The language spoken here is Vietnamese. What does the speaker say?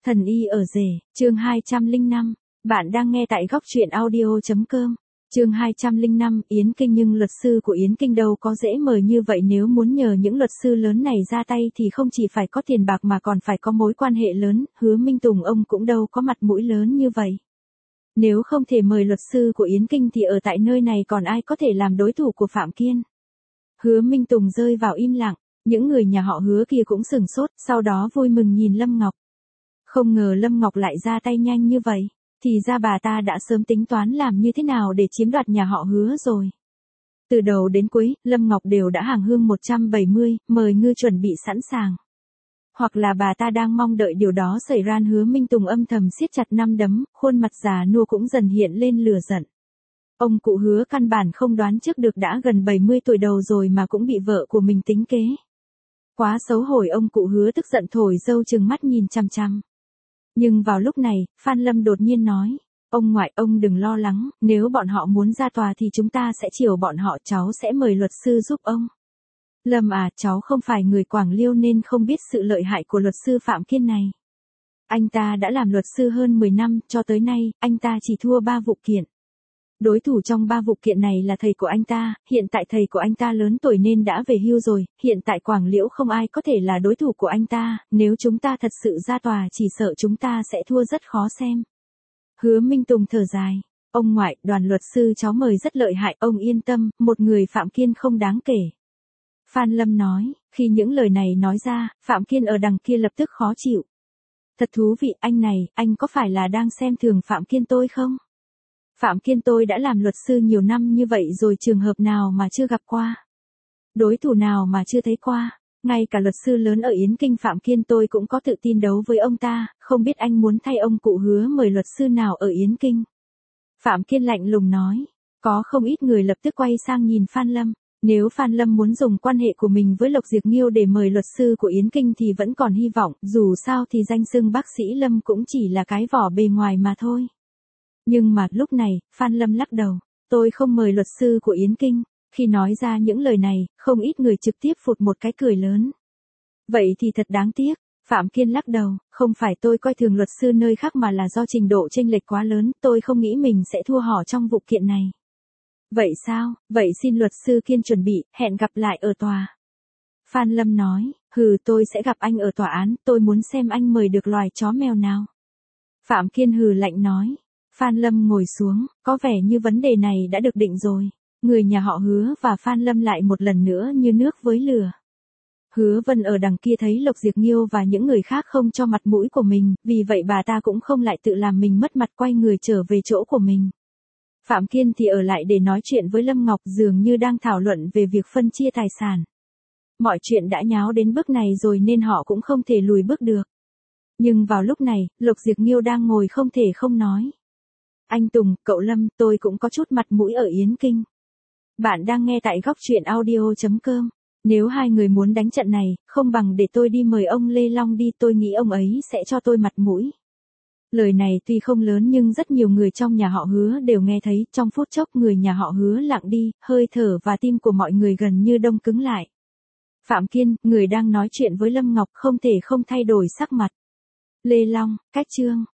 Thần y ở rể, chương 205. Bạn đang nghe tại góc truyện audio.com. Chương 205, Yến Kinh. Nhưng luật sư của Yến Kinh đâu có dễ mời như vậy, nếu muốn nhờ những luật sư lớn này ra tay thì không chỉ phải có tiền bạc mà còn phải có mối quan hệ lớn, Hứa Minh Tùng ông cũng đâu có mặt mũi lớn như vậy. Nếu không thể mời luật sư của Yến Kinh thì ở tại nơi này còn ai có thể làm đối thủ của Phạm Kiên. Hứa Minh Tùng rơi vào im lặng, những người nhà họ Hứa kia cũng sửng sốt, sau đó vui mừng nhìn Lâm Ngọc. Không ngờ Lâm Ngọc lại ra tay nhanh như vậy, thì ra bà ta đã sớm tính toán làm như thế nào để chiếm đoạt nhà họ Hứa rồi. Từ đầu đến cuối, Lâm Ngọc đều đã hàng hương 170, mời ngư chuẩn bị sẵn sàng. Hoặc là bà ta đang mong đợi điều đó xảy ra. Hứa Minh Tùng âm thầm siết chặt nắm đấm, khuôn mặt già nua cũng dần hiện lên lửa giận. Ông cụ Hứa căn bản không đoán trước được đã gần 70 tuổi đầu rồi mà cũng bị vợ của mình tính kế. Quá xấu hổ, ông cụ Hứa tức giận thổi râu trừng mắt nhìn chằm chằm. Nhưng vào lúc này, Phan Lâm đột nhiên nói, ông ngoại, ông đừng lo lắng, nếu bọn họ muốn ra tòa thì chúng ta sẽ chiều bọn họ, cháu sẽ mời luật sư giúp ông. Lâm à, cháu không phải người Quảng Liêu nên không biết sự lợi hại của luật sư Phạm Kiên này. Anh ta đã làm luật sư hơn 10 năm, cho tới nay, anh ta chỉ thua 3 vụ kiện. Đối thủ trong 3 vụ kiện này là thầy của anh ta, hiện tại thầy của anh ta lớn tuổi nên đã về hưu rồi, hiện tại Quảng Liễu không ai có thể là đối thủ của anh ta, nếu chúng ta thật sự ra tòa chỉ sợ chúng ta sẽ thua rất khó xem. Hứa Minh Tùng thở dài, ông ngoại, đoàn luật sư cháu mời rất lợi hại, ông yên tâm, một người Phạm Kiên không đáng kể. Phan Lâm nói, khi những lời này nói ra, Phạm Kiên ở đằng kia lập tức khó chịu. Thật thú vị, anh này, anh có phải là đang xem thường Phạm Kiên tôi không? Phạm Kiên tôi đã làm luật sư nhiều năm như vậy rồi, trường hợp nào mà chưa gặp qua? Đối thủ nào mà chưa thấy qua? Ngay cả luật sư lớn ở Yến Kinh Phạm Kiên tôi cũng có tự tin đấu với ông ta, không biết anh muốn thay ông cụ Hứa mời luật sư nào ở Yến Kinh? Phạm Kiên lạnh lùng nói, có không ít người lập tức quay sang nhìn Phan Lâm. Nếu Phan Lâm muốn dùng quan hệ của mình với Lộc Diệc Nghiêu để mời luật sư của Yến Kinh thì vẫn còn hy vọng, dù sao thì danh xưng bác sĩ Lâm cũng chỉ là cái vỏ bề ngoài mà thôi. Nhưng mà lúc này, Phan Lâm lắc đầu, tôi không mời luật sư của Yến Kinh. Khi nói ra những lời này, không ít người trực tiếp phụt một cái cười lớn. Vậy thì thật đáng tiếc. Phạm Kiên lắc đầu, không phải tôi coi thường luật sư nơi khác mà là do trình độ chênh lệch quá lớn, tôi không nghĩ mình sẽ thua họ trong vụ kiện này. Vậy sao, vậy xin luật sư Kiên chuẩn bị, hẹn gặp lại ở tòa. Phan Lâm nói, tôi sẽ gặp anh ở tòa án, tôi muốn xem anh mời được loài chó mèo nào. Phạm Kiên lạnh nói. Phan Lâm ngồi xuống, có vẻ như vấn đề này đã được định rồi. Người nhà họ Hứa và Phan Lâm lại một lần nữa như nước với lửa. Hứa Vân ở đằng kia thấy Lộc Diệc Nghiêu và những người khác không cho mặt mũi của mình, vì vậy bà ta cũng không lại tự làm mình mất mặt, quay người trở về chỗ của mình. Phạm Kiên thì ở lại để nói chuyện với Lâm Ngọc, dường như đang thảo luận về việc phân chia tài sản. Mọi chuyện đã nháo đến bước này rồi nên họ cũng không thể lùi bước được. Nhưng vào lúc này, Lộc Diệc Nghiêu đang ngồi không thể không nói. Anh Tùng, cậu Lâm, tôi cũng có chút mặt mũi ở Yến Kinh. Bạn đang nghe tại góc truyện audio.com. Nếu hai người muốn đánh trận này, không bằng để tôi đi mời ông Lê Long đi, tôi nghĩ ông ấy sẽ cho tôi mặt mũi. Lời này tuy không lớn nhưng rất nhiều người trong nhà họ Hứa đều nghe thấy, trong phút chốc người nhà họ Hứa lặng đi, hơi thở và tim của mọi người gần như đông cứng lại. Phạm Kiên, người đang nói chuyện với Lâm Ngọc không thể không thay đổi sắc mặt. Lê Long, cách chương